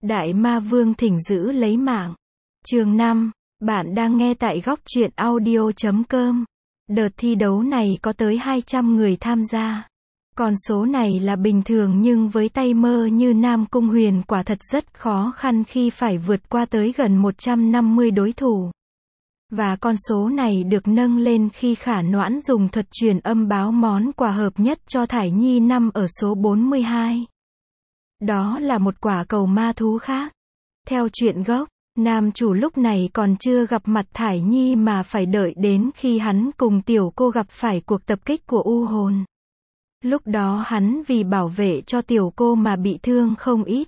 Đại Ma Vương thỉnh giữ lấy mạng. Chương 5. Bạn đang nghe tại góc truyện audio.com. Đợt thi đấu này có tới 200 người tham gia. Con số này là bình thường nhưng với tay mơ như Nam Cung Huyền quả thật rất khó khăn khi phải vượt qua tới gần 150 đối thủ. Và con số này được nâng lên khi Khả Noãn dùng thuật truyền âm báo món quà hợp nhất cho Thải Nhi nằm ở số 42. Đó là một quả cầu ma thú khác. Theo truyện gốc, nam chủ lúc này còn chưa gặp mặt Thải Nhi mà phải đợi đến khi hắn cùng tiểu cô gặp phải cuộc tập kích của u hồn. Lúc đó hắn vì bảo vệ cho tiểu cô mà bị thương không ít.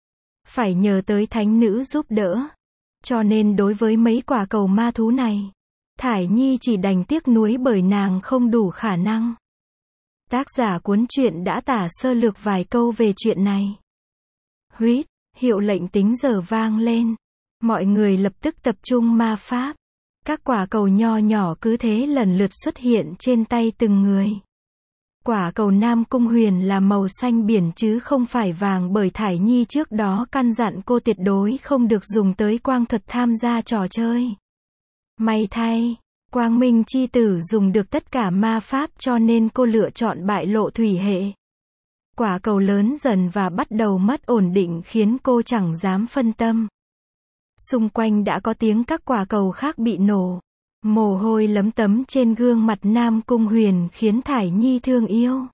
Phải nhờ tới thánh nữ giúp đỡ. Cho nên đối với mấy quả cầu ma thú này, Thải Nhi chỉ đành tiếc nuối bởi nàng không đủ khả năng. Tác giả cuốn truyện đã tả sơ lược vài câu về chuyện này. Huýt, hiệu lệnh tính giờ vang lên. Mọi người lập tức tập trung ma pháp. Các quả cầu nho nhỏ cứ thế lần lượt xuất hiện trên tay từng người. Quả cầu Nam Cung Huyền là màu xanh biển chứ không phải vàng bởi Thải Nhi trước đó căn dặn cô tuyệt đối không được dùng tới quang thuật tham gia trò chơi. May thay, Quang Minh chi tử dùng được tất cả ma pháp cho nên cô lựa chọn bại lộ thủy hệ. Quả cầu lớn dần và bắt đầu mất ổn định khiến cô chẳng dám phân tâm. Xung quanh đã có tiếng các quả cầu khác bị nổ. Mồ hôi lấm tấm trên gương mặt Nam Cung Huyền khiến Thải Nhi thương yêu.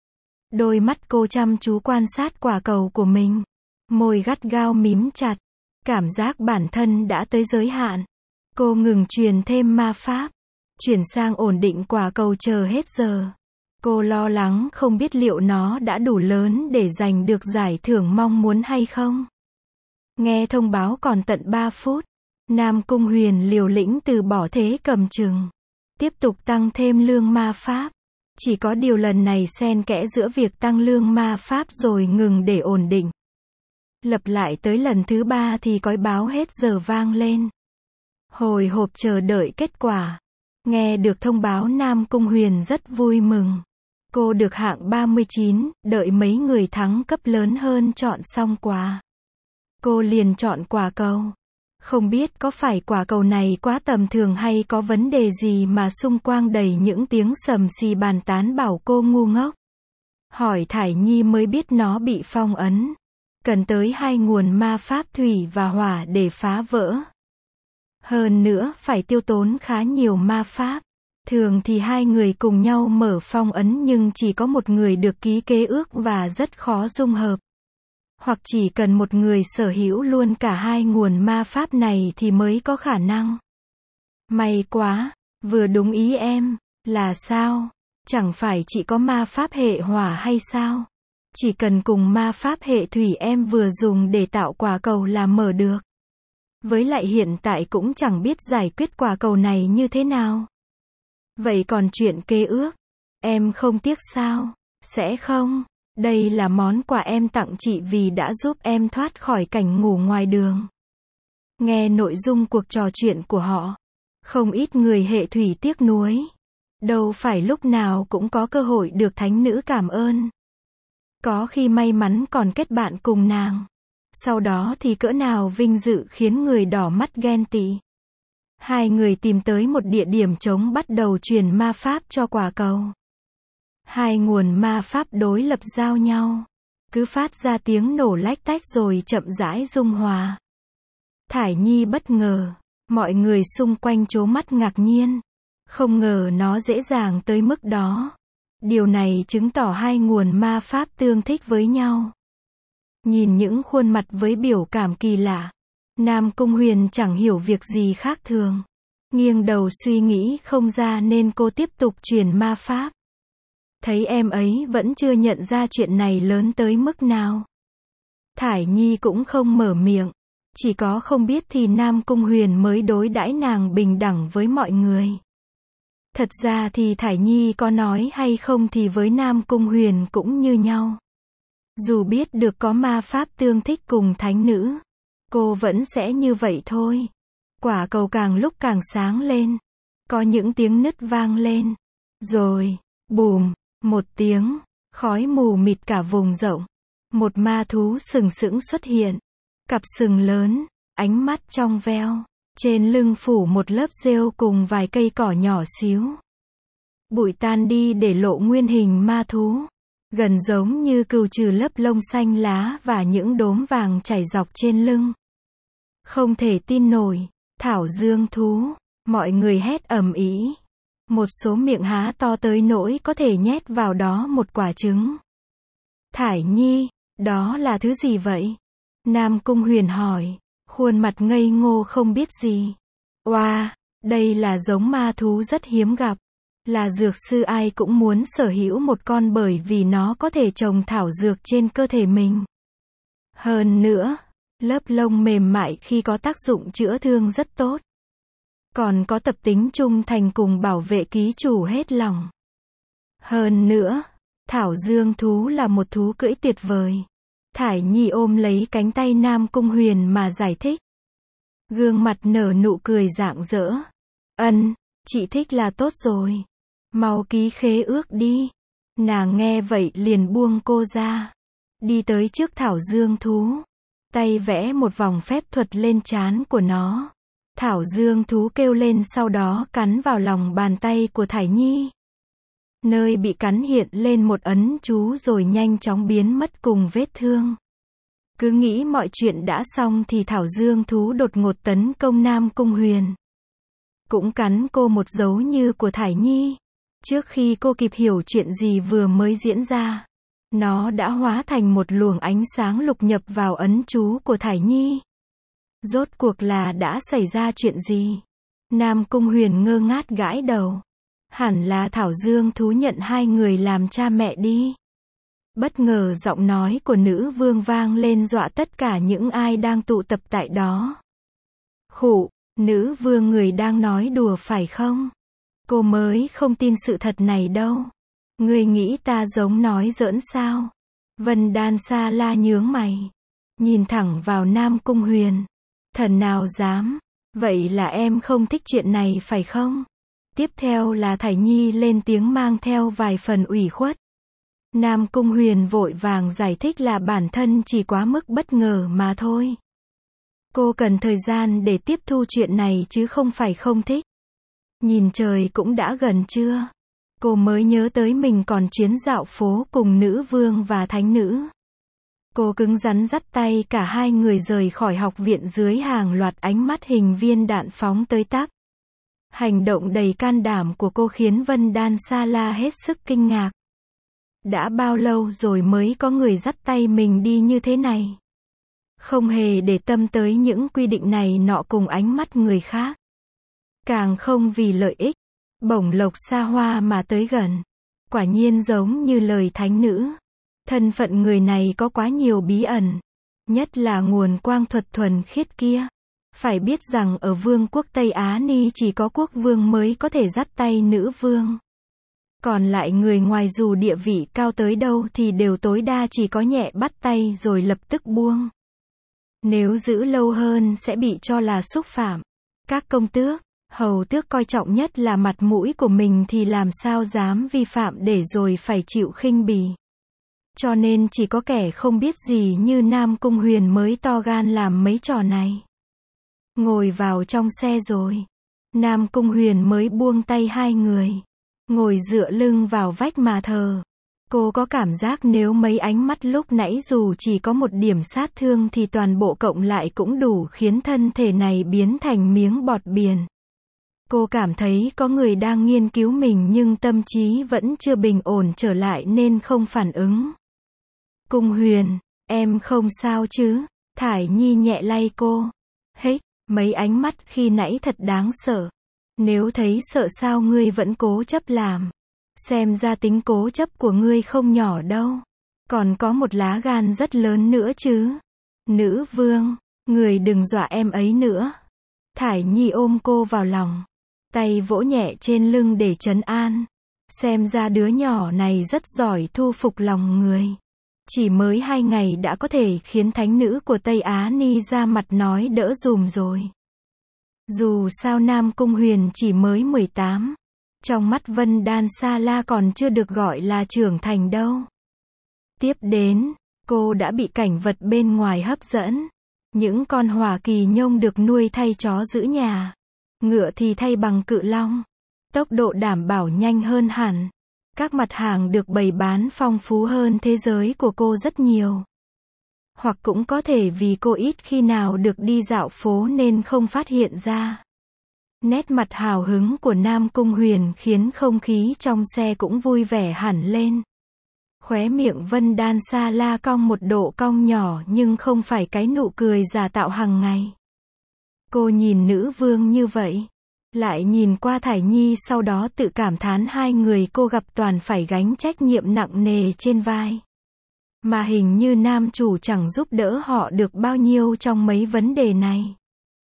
Đôi mắt cô chăm chú quan sát quả cầu của mình. Môi gắt gao mím chặt. Cảm giác bản thân đã tới giới hạn. Cô ngừng truyền thêm ma pháp. Chuyển sang ổn định quả cầu chờ hết giờ. Cô lo lắng không biết liệu nó đã đủ lớn để giành được giải thưởng mong muốn hay không. Nghe thông báo còn tận 3 phút. Nam Cung Huyền liều lĩnh từ bỏ thế cầm chừng. Tiếp tục tăng thêm lương ma pháp. Chỉ có điều lần này xen kẽ giữa việc tăng lương ma pháp rồi ngừng để ổn định. Lặp lại tới lần thứ 3 thì còi báo hết giờ vang lên. Hồi hộp chờ đợi kết quả. Nghe được thông báo Nam Cung Huyền rất vui mừng. Cô được hạng 39, đợi mấy người thắng cấp lớn hơn chọn xong quà. Cô liền chọn quả cầu. Không biết có phải quả cầu này quá tầm thường hay có vấn đề gì mà xung quanh đầy những tiếng sầm xì bàn tán bảo cô ngu ngốc. Hỏi Thải Nhi mới biết nó bị phong ấn. Cần tới 2 nguồn ma pháp thủy và hỏa để phá vỡ. Hơn nữa phải tiêu tốn khá nhiều ma pháp. Thường thì 2 người cùng nhau mở phong ấn nhưng chỉ có một người được ký kế ước và rất khó dung hợp. Hoặc chỉ cần một người sở hữu luôn cả 2 nguồn ma pháp này thì mới có khả năng. May quá, vừa đúng ý em. Là sao? Chẳng phải chỉ có ma pháp hệ hỏa hay sao? Chỉ cần cùng ma pháp hệ thủy em vừa dùng để tạo quả cầu là mở được. Với lại hiện tại cũng chẳng biết giải quyết quả cầu này như thế nào. Vậy còn chuyện kế ước, em không tiếc sao? Sẽ không? Đây là món quà em tặng chị vì đã giúp em thoát khỏi cảnh ngủ ngoài đường. Nghe nội dung cuộc trò chuyện của họ, không ít người hệ thủy tiếc nuối. Đâu phải lúc nào cũng có cơ hội được thánh nữ cảm ơn. Có khi may mắn còn kết bạn cùng nàng. Sau đó thì cỡ nào vinh dự khiến người đỏ mắt ghen tị. 2 người tìm tới một địa điểm trống bắt đầu truyền ma pháp cho quả cầu. 2 nguồn ma pháp đối lập giao nhau. Cứ phát ra tiếng nổ lách tách rồi chậm rãi dung hòa. Thải Nhi bất ngờ. Mọi người xung quanh trố mắt ngạc nhiên. Không ngờ nó dễ dàng tới mức đó. Điều này chứng tỏ 2 nguồn ma pháp tương thích với nhau. Nhìn những khuôn mặt với biểu cảm kỳ lạ. Nam Cung Huyền chẳng hiểu việc gì khác thường. Nghiêng đầu suy nghĩ không ra nên cô tiếp tục truyền ma pháp. Thấy em ấy vẫn chưa nhận ra chuyện này lớn tới mức nào. Thải Nhi cũng không mở miệng. Chỉ có không biết thì Nam Cung Huyền mới đối đãi nàng bình đẳng với mọi người. Thật ra thì Thải Nhi có nói hay không thì với Nam Cung Huyền cũng như nhau. Dù biết được có ma pháp tương thích cùng thánh nữ, cô vẫn sẽ như vậy thôi. Quả cầu càng lúc càng sáng lên. Có những tiếng nứt vang lên. Rồi, bùm, một tiếng, khói mù mịt cả vùng rộng. Một ma thú sừng sững xuất hiện. cặp sừng lớn, ánh mắt trong veo, trên lưng phủ một lớp rêu cùng vài cây cỏ nhỏ xíu. Bụi tan đi để lộ nguyên hình ma thú, gần giống như cừu trừ lớp lông xanh lá và những đốm vàng chảy dọc trên lưng. Không thể tin nổi, thảo dương thú, mọi người hét ầm ĩ. Một số miệng há to tới nỗi có thể nhét vào đó một quả trứng. Thải Nhi, đó là thứ gì vậy? Nam Cung Huyền hỏi, khuôn mặt ngây ngô không biết gì. Oa, đây là giống ma thú rất hiếm gặp. Là dược sư ai cũng muốn sở hữu một con bởi vì nó có thể trồng thảo dược trên cơ thể mình. Hơn nữa, lớp lông mềm mại khi có tác dụng chữa thương rất tốt. Còn có tập tính trung thành cùng bảo vệ ký chủ hết lòng. Hơn nữa, thảo dương thú là một thú cưỡi tuyệt vời. Thải Nhi ôm lấy cánh tay Nam Cung Huyền mà giải thích. Gương mặt nở nụ cười rạng rỡ. Chị thích là tốt rồi. Mau ký khế ước đi. Nàng nghe vậy liền buông cô ra. Đi tới trước thảo dương thú. Tay vẽ một vòng phép thuật lên trán của nó. Thảo dương thú kêu lên sau đó cắn vào lòng bàn tay của Thải Nhi. Nơi bị cắn hiện lên một ấn chú rồi nhanh chóng biến mất cùng vết thương. Cứ nghĩ mọi chuyện đã xong thì thảo dương thú đột ngột tấn công Nam Cung Huyền. Cũng cắn cô một dấu như của Thải Nhi. Trước khi cô kịp hiểu chuyện gì vừa mới diễn ra, nó đã hóa thành một luồng ánh sáng lục nhập vào ấn chú của Thải Nhi. Rốt cuộc là đã xảy ra chuyện gì? Nam Cung Huyền ngơ ngác gãi đầu. Hẳn là thảo dương thú nhận hai người làm cha mẹ đi. Bất ngờ giọng nói của nữ vương vang lên dọa tất cả những ai đang tụ tập tại đó. Khụ, nữ vương người đang nói đùa phải không? Cô mới không tin sự thật này đâu. Ngươi nghĩ ta giống nói giỡn sao? Vân Đan Sa La nhướng mày. Nhìn thẳng vào Nam Cung Huyền. Thần nào dám? Vậy là em không thích chuyện này phải không? Tiếp theo là Thải Nhi lên tiếng mang theo vài phần ủy khuất. Nam Cung Huyền vội vàng giải thích là bản thân chỉ quá mức bất ngờ mà thôi. Cô cần thời gian để tiếp thu chuyện này chứ không phải không thích. Nhìn trời cũng đã gần trưa. Cô mới nhớ tới mình còn chuyến dạo phố cùng nữ vương và thánh nữ. Cô cứng rắn dắt tay cả hai người rời khỏi học viện dưới hàng loạt ánh mắt hình viên đạn phóng tới tắp. Hành động đầy can đảm của cô khiến Vân Đan Sa La hết sức kinh ngạc. Đã bao lâu rồi mới có người dắt tay mình đi như thế này? Không hề để tâm tới những quy định này nọ cùng ánh mắt người khác. Càng không vì lợi ích, bổng lộc xa hoa mà tới gần. Quả nhiên giống như lời thánh nữ. Thân phận người này có quá nhiều bí ẩn. Nhất là nguồn quang thuật thuần khiết kia. Phải biết rằng ở vương quốc Tây Á Ni chỉ có quốc vương mới có thể dắt tay nữ vương. Còn lại người ngoài dù địa vị cao tới đâu thì đều tối đa chỉ có nhẹ bắt tay rồi lập tức buông. Nếu giữ lâu hơn sẽ bị cho là xúc phạm. Các công tước, hầu tước coi trọng nhất là mặt mũi của mình thì làm sao dám vi phạm để rồi phải chịu khinh bỉ. Cho nên chỉ có kẻ không biết gì như Nam Cung Huyền mới to gan làm mấy trò này. Ngồi vào trong xe rồi. Nam Cung Huyền mới buông tay hai người. Ngồi dựa lưng vào vách mà thờ. Cô có cảm giác nếu mấy ánh mắt lúc nãy dù chỉ có một điểm sát thương thì toàn bộ cộng lại cũng đủ khiến thân thể này biến thành miếng bọt biển. Cô cảm thấy có người đang nghiên cứu mình nhưng tâm trí vẫn chưa bình ổn trở lại nên không phản ứng. Cung Huyền, em không sao chứ? Thải Nhi nhẹ lay cô. Hếch, mấy ánh mắt khi nãy thật đáng sợ. Nếu thấy sợ sao ngươi vẫn cố chấp làm. Xem ra tính cố chấp của ngươi không nhỏ đâu. Còn có một lá gan rất lớn nữa chứ. Nữ vương, người đừng dọa em ấy nữa. Thải Nhi ôm cô vào lòng. Tay vỗ nhẹ trên lưng để trấn an. Xem ra đứa nhỏ này rất giỏi thu phục lòng người. Chỉ mới 2 ngày đã có thể khiến thánh nữ của Tây Á Ni ra mặt nói đỡ dùm rồi. Dù sao Nam Cung Huyền chỉ mới 18. Trong mắt Vân Đan Sa La còn chưa được gọi là trưởng thành đâu. Tiếp đến, cô đã bị cảnh vật bên ngoài hấp dẫn. Những con hỏa kỳ nhông được nuôi thay chó giữ nhà. Ngựa thì thay bằng cự long. Tốc độ đảm bảo nhanh hơn hẳn. Các mặt hàng được bày bán phong phú hơn thế giới của cô rất nhiều. Hoặc cũng có thể vì cô ít khi nào được đi dạo phố nên không phát hiện ra. Nét mặt hào hứng của Nam Cung Huyền khiến không khí trong xe cũng vui vẻ hẳn lên. Khóe miệng Vân Đan Sa La cong một độ cong nhỏ nhưng không phải cái nụ cười giả tạo hàng ngày. Cô nhìn nữ vương như vậy. Lại nhìn qua Thải Nhi sau đó tự cảm thán hai người cô gặp toàn phải gánh trách nhiệm nặng nề trên vai. Mà hình như nam chủ chẳng giúp đỡ họ được bao nhiêu trong mấy vấn đề này.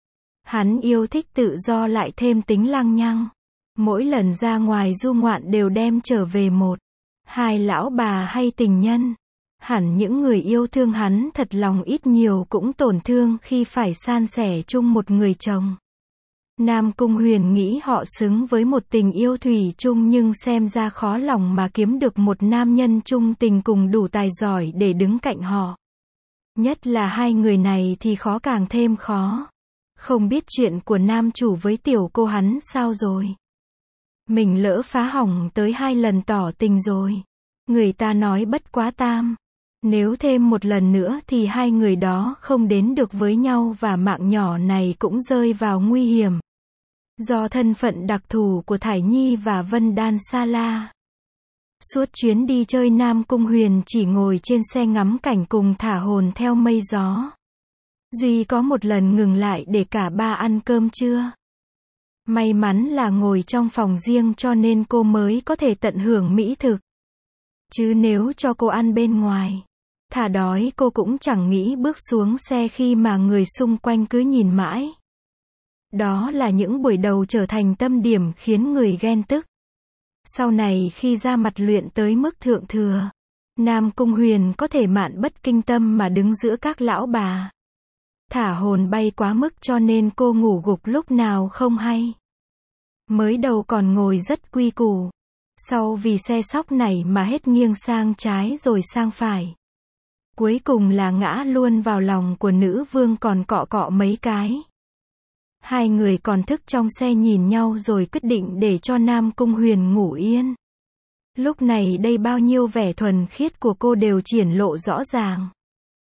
Hắn yêu thích tự do lại thêm tính lăng nhăng. Mỗi lần ra ngoài du ngoạn đều đem trở về một, hai lão bà hay tình nhân. Hẳn những người yêu thương hắn thật lòng ít nhiều cũng tổn thương khi phải san sẻ chung một người chồng. Nam Cung Huyền nghĩ họ xứng với một tình yêu thủy chung nhưng xem ra khó lòng mà kiếm được một nam nhân chung tình cùng đủ tài giỏi để đứng cạnh họ. Nhất là hai người này thì khó càng thêm khó. Không biết chuyện của nam chủ với tiểu cô hắn sao rồi. Mình lỡ phá hỏng tới 2 lần tỏ tình rồi. Người ta nói bất quá tam. Nếu thêm một lần nữa thì hai người đó không đến được với nhau và mạng nhỏ này cũng rơi vào nguy hiểm. Do thân phận đặc thù của Thải Nhi và Vân Đan Sa La. Suốt chuyến đi chơi Nam Cung Huyền chỉ ngồi trên xe ngắm cảnh cùng thả hồn theo mây gió. Duy có một lần ngừng lại để cả ba ăn cơm trưa. May mắn là ngồi trong phòng riêng cho nên cô mới có thể tận hưởng mỹ thực. Chứ nếu cho cô ăn bên ngoài, thà đói cô cũng chẳng nghĩ bước xuống xe khi mà người xung quanh cứ nhìn mãi. Đó là những buổi đầu trở thành tâm điểm khiến người ghen tức. Sau này khi ra mặt luyện tới mức thượng thừa, Nam Cung Huyền có thể mạn bất kinh tâm mà đứng giữa các lão bà. Thả hồn bay quá mức cho nên cô ngủ gục lúc nào không hay. Mới đầu còn ngồi rất quy củ. Sau vì xe sóc này mà hết nghiêng sang trái rồi sang phải. Cuối cùng là ngã luôn vào lòng của nữ vương còn cọ cọ mấy cái. Hai người còn thức trong xe nhìn nhau rồi quyết định để cho Nam Cung Huyền ngủ yên. Lúc này đây bao nhiêu vẻ thuần khiết của cô đều triển lộ rõ ràng.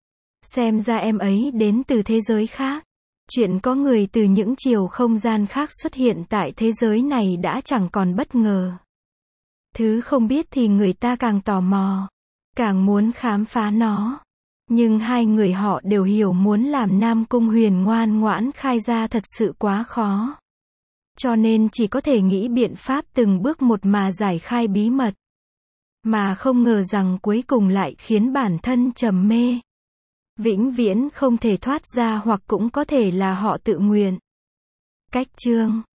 Xem ra em ấy đến từ thế giới khác. Chuyện có người từ những chiều không gian khác xuất hiện tại thế giới này đã chẳng còn bất ngờ. Thứ không biết thì người ta càng tò mò, càng muốn khám phá nó. Nhưng hai người họ đều hiểu muốn làm Nam Cung Huyền ngoan ngoãn khai ra thật sự quá khó. Cho nên chỉ có thể nghĩ biện pháp từng bước một mà giải khai bí mật. Mà không ngờ rằng cuối cùng lại khiến bản thân trầm mê. Vĩnh viễn không thể thoát ra hoặc cũng có thể là họ tự nguyện. Cách chương